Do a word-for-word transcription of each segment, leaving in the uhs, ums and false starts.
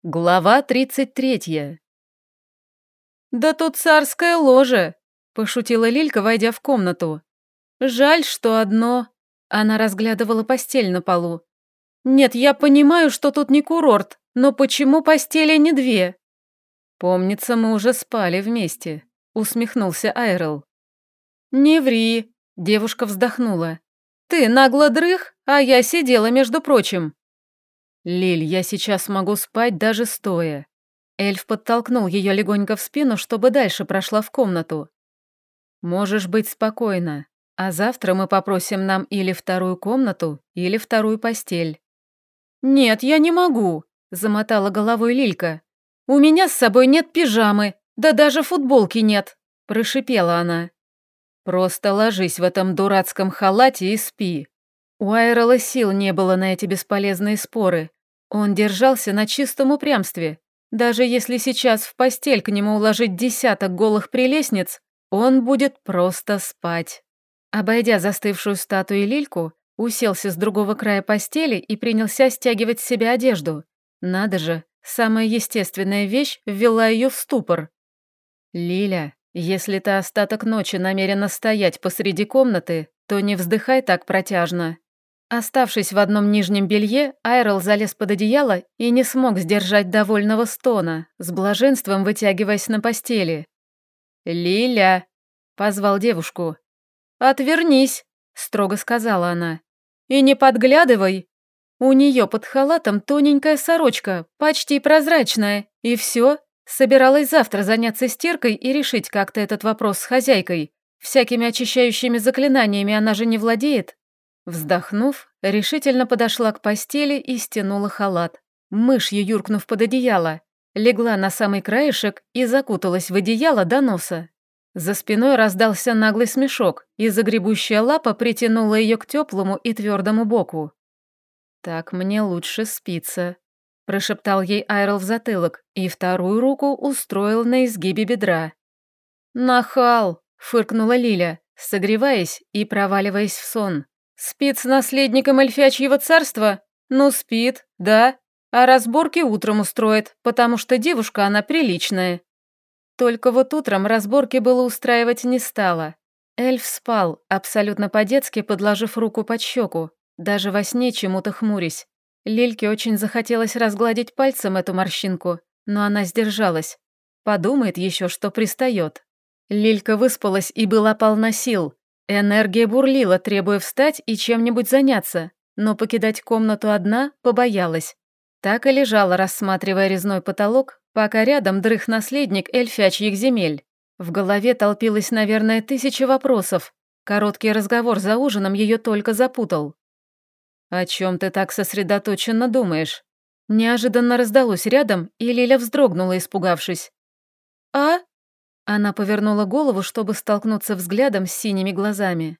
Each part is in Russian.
Глава тридцать третья. «Да тут царское ложе», — пошутила Лилька, войдя в комнату. «Жаль, что одно...» — она разглядывала постель на полу. «Нет, я понимаю, что тут не курорт, но почему постели не две?» «Помнится, мы уже спали вместе», — усмехнулся Айрел. «Не ври», — девушка вздохнула. «Ты нагло дрых, а я сидела, между прочим». «Лиль, я сейчас могу спать даже стоя». Эльф подтолкнул ее легонько в спину, чтобы дальше прошла в комнату. «Можешь быть спокойна, а завтра мы попросим нам или вторую комнату, или вторую постель». «Нет, я не могу», — замотала головой Лилька. «У меня с собой нет пижамы, да даже футболки нет», — прошипела она. «Просто ложись в этом дурацком халате и спи». У Айрела сил не было на эти бесполезные споры. Он держался на чистом упрямстве. Даже если сейчас в постель к нему уложить десяток голых прелестниц, он будет просто спать. Обойдя застывшую статую Лильку, уселся с другого края постели и принялся стягивать с себя одежду. Надо же, самая естественная вещь ввела ее в ступор. «Лиля, если ты остаток ночи намерена стоять посреди комнаты, то не вздыхай так протяжно». Оставшись в одном нижнем белье, Айрел залез под одеяло и не смог сдержать довольного стона, с блаженством вытягиваясь на постели. «Лиля!» — позвал девушку. «Отвернись!» — строго сказала она. «И не подглядывай!» У нее под халатом тоненькая сорочка, почти прозрачная, и все. Собиралась завтра заняться стиркой и решить как-то этот вопрос с хозяйкой. Всякими очищающими заклинаниями она же не владеет. Вздохнув, решительно подошла к постели и стянула халат. Мышью юркнув под одеяло, легла на самый краешек и закуталась в одеяло до носа. За спиной раздался наглый смешок, и загребущая лапа притянула ее к теплому и твердому боку. «Так мне лучше спится», – прошептал ей Айрел в затылок и вторую руку устроил на изгибе бедра. «Нахал!» – фыркнула Лиля, согреваясь и проваливаясь в сон. «Спит с наследником эльфячьего царства? Ну, спит, да. А разборки утром устроит, потому что девушка она приличная». Только вот утром разборки было устраивать не стало. Эльф спал, абсолютно по-детски подложив руку под щеку, даже во сне чему-то хмурясь. Лильке очень захотелось разгладить пальцем эту морщинку, но она сдержалась. Подумает еще, что пристает. Лилька выспалась и была полна сил. Энергия бурлила, требуя встать и чем-нибудь заняться, но покидать комнату одна побоялась. Так и лежала, рассматривая резной потолок, пока рядом дрых наследник эльфячьих земель. В голове толпилось, наверное, тысяча вопросов. Короткий разговор за ужином ее только запутал. «О чем ты так сосредоточенно думаешь?» Неожиданно раздалось рядом, и Лиля вздрогнула, испугавшись. «А?» Она повернула голову, чтобы столкнуться взглядом с синими глазами.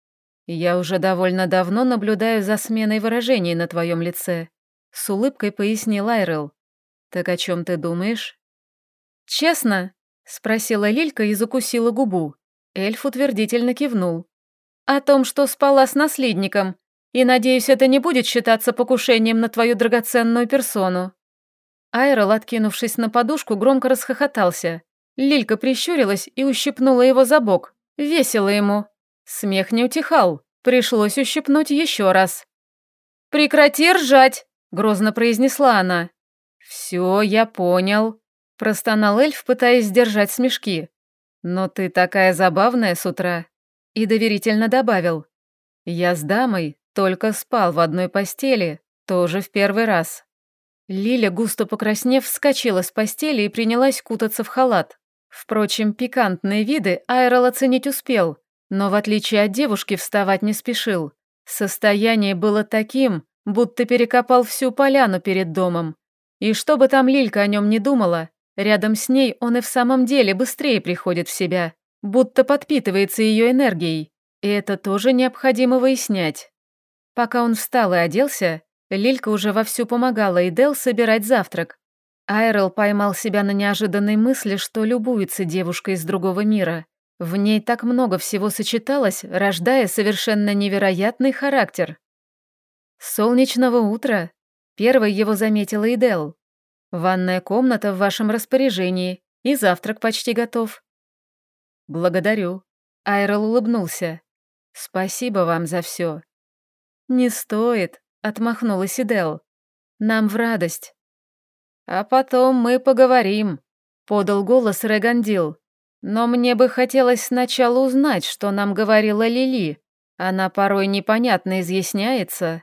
«Я уже довольно давно наблюдаю за сменой выражений на твоем лице», — с улыбкой пояснил Айрел. «Так о чем ты думаешь?» «Честно?» — спросила Лилька и закусила губу. Эльф утвердительно кивнул. «О том, что спала с наследником, и, надеюсь, это не будет считаться покушением на твою драгоценную персону». Айрел, откинувшись на подушку, громко расхохотался. Лилька прищурилась и ущипнула его за бок. Весело ему. Смех не утихал. Пришлось ущипнуть еще раз. «Прекрати ржать!» — грозно произнесла она. «Все, я понял», — простонал эльф, пытаясь сдержать смешки. «Но ты такая забавная с утра». И доверительно добавил. «Я с дамой только спал в одной постели, тоже в первый раз». Лиля, густо покраснев, вскочила с постели и принялась кутаться в халат. Впрочем, пикантные виды Айрел оценить успел, но в отличие от девушки вставать не спешил. Состояние было таким, будто перекопал всю поляну перед домом. И что бы там Лилька о нем не думала, рядом с ней он и в самом деле быстрее приходит в себя, будто подпитывается ее энергией. И это тоже необходимо выяснять. Пока он встал и оделся, Лилька уже вовсю помогала Эдел собирать завтрак. Айрел поймал себя на неожиданной мысли, что любуется девушкой из другого мира. В ней так много всего сочеталось, рождая совершенно невероятный характер. «Солнечного утра!» — первой его заметила Эдел. Ванная комната в вашем распоряжении, и завтрак почти готов». «Благодарю». Айрел улыбнулся. «Спасибо вам за все». «Не стоит», — отмахнулась Идел. «Нам в радость». «А потом мы поговорим», — подал голос Регандил. «Но мне бы хотелось сначала узнать, что нам говорила Лили. Она порой непонятно изъясняется».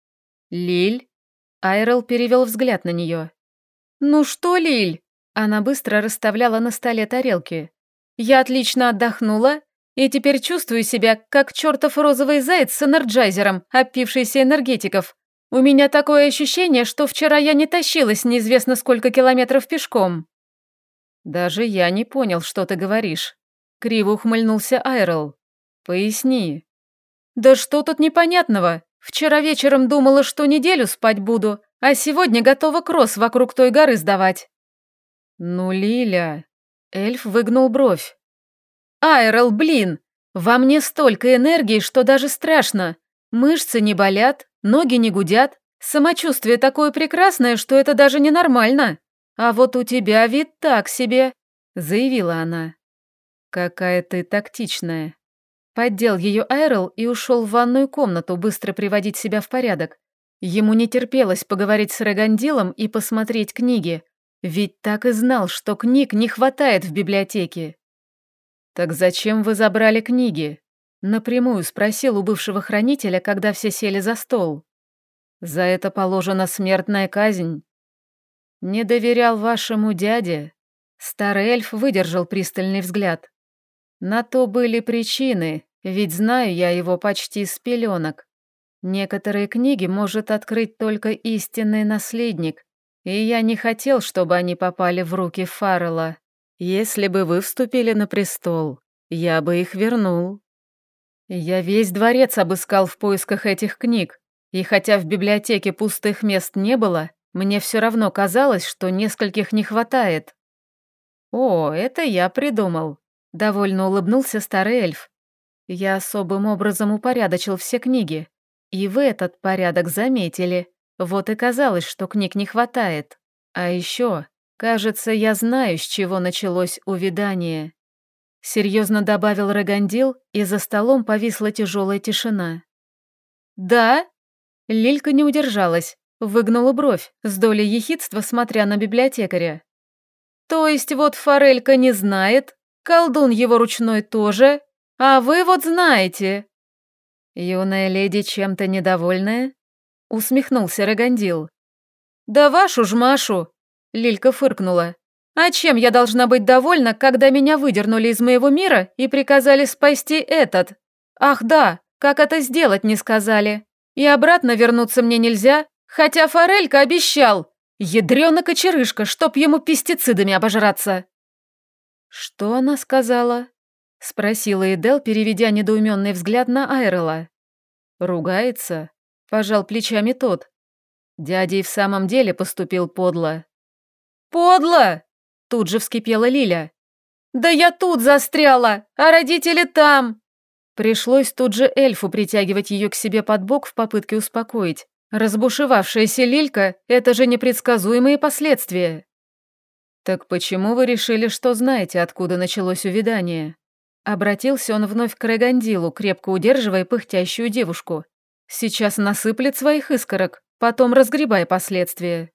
«Лиль?» Айрел перевел взгляд на нее. «Ну что, Лиль?» Она быстро расставляла на столе тарелки. «Я отлично отдохнула и теперь чувствую себя, как чертов розовый заяц с энерджайзером, опившийся энергетиков. У меня такое ощущение, что вчера я не тащилась неизвестно сколько километров пешком». «Даже я не понял, что ты говоришь», — криво ухмыльнулся Айрел. «Поясни». «Да что тут непонятного? Вчера вечером думала, что неделю спать буду, а сегодня готова кросс вокруг той горы сдавать». «Ну, Лиля...» Эльф выгнул бровь. «Айрел, блин! Во мне столько энергии, что даже страшно. Мышцы не болят, ноги не гудят, самочувствие такое прекрасное, что это даже ненормально. А вот у тебя вид так себе», — заявила она. «Какая ты тактичная». Поддел ее Айрел и ушел в ванную комнату быстро приводить себя в порядок. Ему не терпелось поговорить с Регандилом и посмотреть книги, ведь так и знал, что книг не хватает в библиотеке. «Так зачем вы забрали книги?» — напрямую спросил у бывшего хранителя, когда все сели за стол. «За это положена смертная казнь». «Не доверял вашему дяде?» Старый эльф выдержал пристальный взгляд. «На то были причины, ведь знаю я его почти с пеленок. Некоторые книги может открыть только истинный наследник, и я не хотел, чтобы они попали в руки Фаррелла. Если бы вы вступили на престол, я бы их вернул. Я весь дворец обыскал в поисках этих книг, и хотя в библиотеке пустых мест не было, мне все равно казалось, что нескольких не хватает». «О, это я придумал», — довольно улыбнулся старый эльф. «Я особым образом упорядочил все книги, и вы этот порядок заметили, вот и казалось, что книг не хватает. А еще, кажется, я знаю, с чего началось увядание». Серьезно добавил Регандил, и за столом повисла тяжелая тишина. «Да?» Лилька не удержалась, выгнула бровь, с долей ехидства смотря на библиотекаря. «То есть вот Форелька не знает, колдун его ручной тоже, а вы вот знаете?» «Юная леди чем-то недовольная?» — усмехнулся Регандил. «Да вашу ж Машу!» — Лилька фыркнула. «А чем я должна быть довольна, когда меня выдернули из моего мира и приказали спасти этот? Ах да, как это сделать не сказали. И обратно вернуться мне нельзя, хотя Форелька обещал. Ядрёна кочерышка, чтоб ему пестицидами обожраться». «Что она сказала?» — спросила Эдел, переведя недоуменный взгляд на Айрела. «Ругается?» — пожал плечами тот. Дядя и в самом деле поступил подло. «Подло!» — тут же вскипела Лиля. «Да я тут застряла, а родители там!» Пришлось тут же эльфу притягивать ее к себе под бок в попытке успокоить. Разбушевавшаяся Лилька — это же непредсказуемые последствия. «Так почему вы решили, что знаете, откуда началось увядание?» Обратился он вновь к Регандилу, крепко удерживая пыхтящую девушку. «Сейчас насыплет своих искорок, потом разгребай последствия».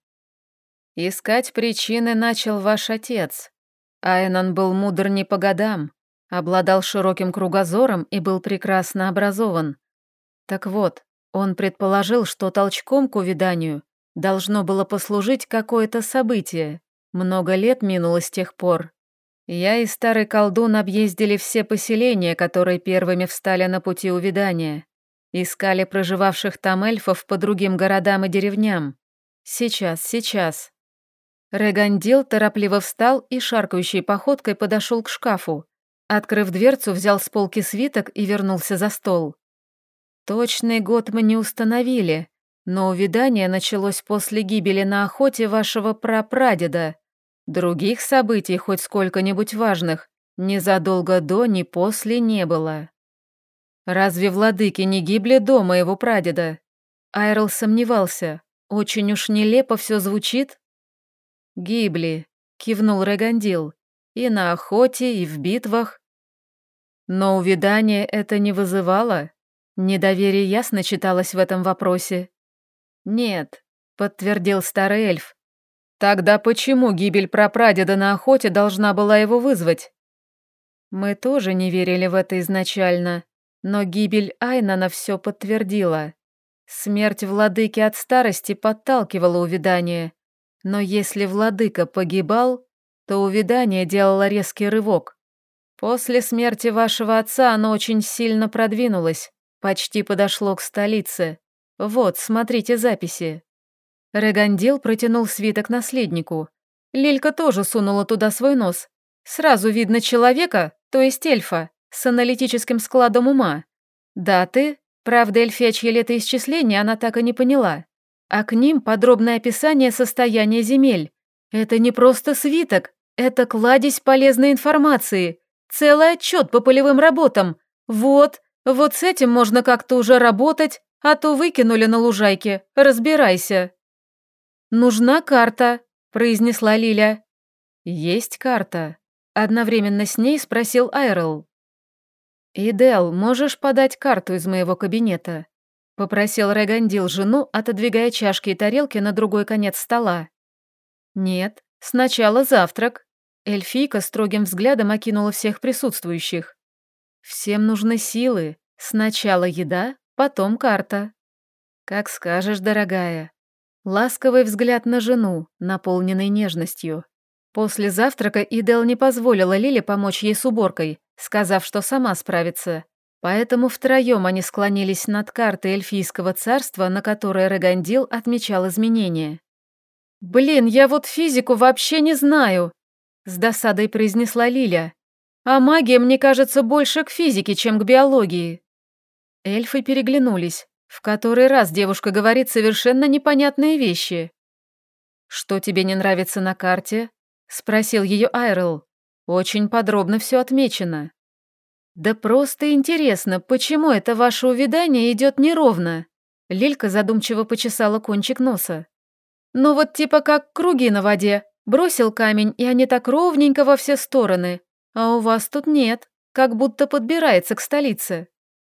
«Искать причины начал ваш отец. Айнан был мудр не по годам, обладал широким кругозором и был прекрасно образован. Так вот, он предположил, что толчком к увяданию должно было послужить какое-то событие. Много лет минуло с тех пор. Я и старый колдун объездили все поселения, которые первыми встали на пути увядания. Искали проживавших там эльфов по другим городам и деревням. Сейчас, сейчас». Регандил торопливо встал и шаркающей походкой подошел к шкафу. Открыв дверцу, взял с полки свиток и вернулся за стол. «Точный год мы не установили, но увядание началось после гибели на охоте вашего прапрадеда. Других событий, хоть сколько-нибудь важных, ни задолго до, ни после не было». «Разве владыки не гибли до моего прадеда?» Айрел сомневался. Очень уж нелепо все звучит. Гибли, кивнул Регандил. И на охоте, и в битвах. Но увядание это не вызывало. Недоверие ясно читалось в этом вопросе. Нет, подтвердил старый эльф. Тогда почему гибель прапрадеда на охоте должна была его вызвать? Мы тоже не верили в это изначально, но гибель Айнана все подтвердила. Смерть владыки от старости подталкивала увядание, но если владыка погибал, то увядание делало резкий рывок. После смерти вашего отца оно очень сильно продвинулось, почти подошло к столице. Вот, смотрите записи. Регандил протянул свиток наследнику. Лилька тоже сунула туда свой нос. Сразу видно человека, то есть эльфа, с аналитическим складом ума. Даты, правда, эльфячье летоисчисление она так и не поняла. А к ним подробное описание состояния земель. Это не просто свиток, это кладезь полезной информации, целый отчет по полевым работам. Вот, вот с этим можно как-то уже работать, а то выкинули на лужайке, разбирайся. «Нужна карта», — произнесла Лиля. «Есть карта», — одновременно с ней спросил Айрел. «Идел, можешь подать карту из моего кабинета?» — попросил Регандил жену, отодвигая чашки и тарелки на другой конец стола. «Нет, сначала завтрак». Эльфийка строгим взглядом окинула всех присутствующих. «Всем нужны силы. Сначала еда, потом карта». «Как скажешь, дорогая». Ласковый взгляд на жену, наполненный нежностью. После завтрака Идел не позволила Лиле помочь ей с уборкой, сказав, что сама справится. Поэтому втроем они склонились над картой эльфийского царства, на которой Регандил отмечал изменения. «Блин, я вот физику вообще не знаю», — с досадой произнесла Лиля. «А магия, мне кажется, больше к физике, чем к биологии». Эльфы переглянулись. В который раз девушка говорит совершенно непонятные вещи. «Что тебе не нравится на карте?» — спросил ее Айрел. «Очень подробно все отмечено». «Да просто интересно, почему это ваше увядание идет неровно?» Лилька задумчиво почесала кончик носа. «Ну вот типа как круги на воде. Бросил камень, и они так ровненько во все стороны. А у вас тут нет, как будто подбирается к столице».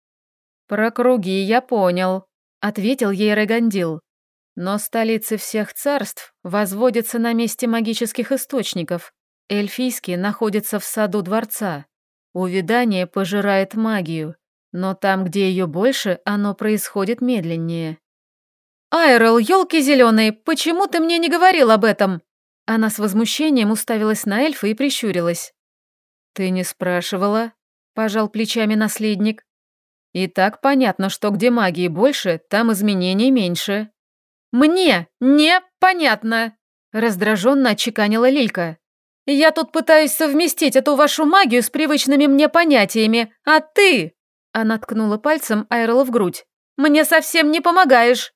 «Про круги я понял», — ответил ей Регандил. «Но столицы всех царств возводятся на месте магических источников. Эльфийский находится в саду дворца. Увядание пожирает магию, но там, где ее больше, оно происходит медленнее». «Айрел, елки зеленые, почему ты мне не говорил об этом?» Она с возмущением уставилась на эльфа и прищурилась. «Ты не спрашивала?» — пожал плечами наследник. «И так понятно, что где магии больше, там изменений меньше». «Мне непонятно!» — раздраженно отчеканила Лилька. «Я тут пытаюсь совместить эту вашу магию с привычными мне понятиями, а ты...» Она ткнула пальцем Айрела в грудь. «Мне совсем не помогаешь!»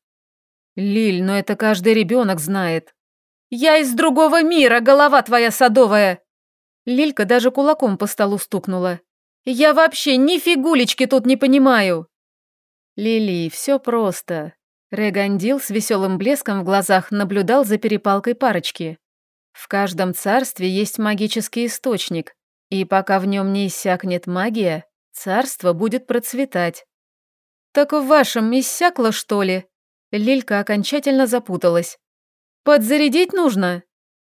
«Лиль, но это каждый ребенок знает». «Я из другого мира, голова твоя садовая!» Лилька даже кулаком по столу стукнула. «Я вообще ни фигулечки тут не понимаю!» «Лили, все просто». Регандил с веселым блеском в глазах наблюдал за перепалкой парочки. «В каждом царстве есть магический источник, и пока в нем не иссякнет магия, царство будет процветать». «Так в вашем иссякло, что ли?» Лилька окончательно запуталась. «Подзарядить нужно?»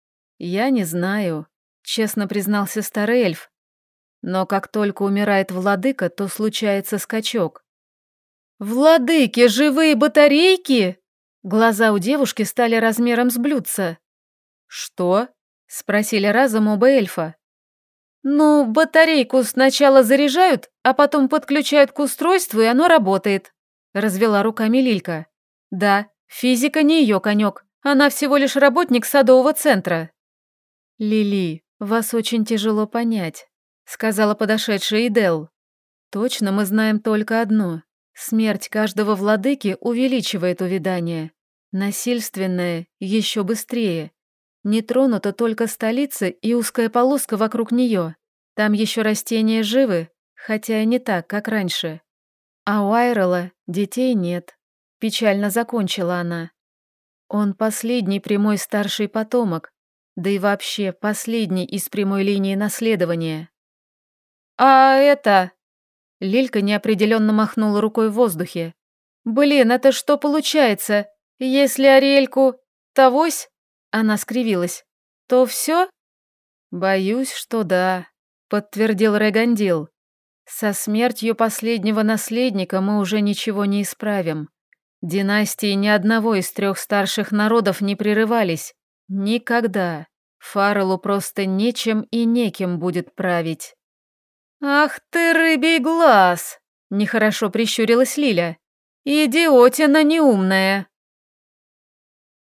«Я не знаю», — честно признался старый эльф. «Но как только умирает владыка, то случается скачок». «Владыки, живые батарейки?» Глаза у девушки стали размером с блюдца. «Что?» — спросили разом оба эльфа. «Ну, батарейку сначала заряжают, а потом подключают к устройству, и оно работает», — развела руками Лилька. «Да, физика не ее конек, она всего лишь работник садового центра». «Лили, вас очень тяжело понять», — сказала подошедшая Идел. «Точно мы знаем только одно. Смерть каждого владыки увеличивает увядание. Насильственное еще быстрее. Не тронута только столица и узкая полоска вокруг нее. Там еще растения живы, хотя и не так, как раньше. А у Айрела детей нет». Печально закончила она. «Он последний прямой старший потомок. да и вообще последний из прямой линии наследования. «А это...» Лилька неопределенно махнула рукой в воздухе. «Блин, это что получается? Если Ариэльку... Тогось?» Она скривилась. «То все?» «Боюсь, что да», — подтвердил Регандил. «Со смертью последнего наследника мы уже ничего не исправим. Династии ни одного из трех старших народов не прерывались. Никогда. Фарреллу просто нечем и некем будет править». «Ах ты, рыбий глаз!» — нехорошо прищурилась Лиля. «Идиотина неумная!»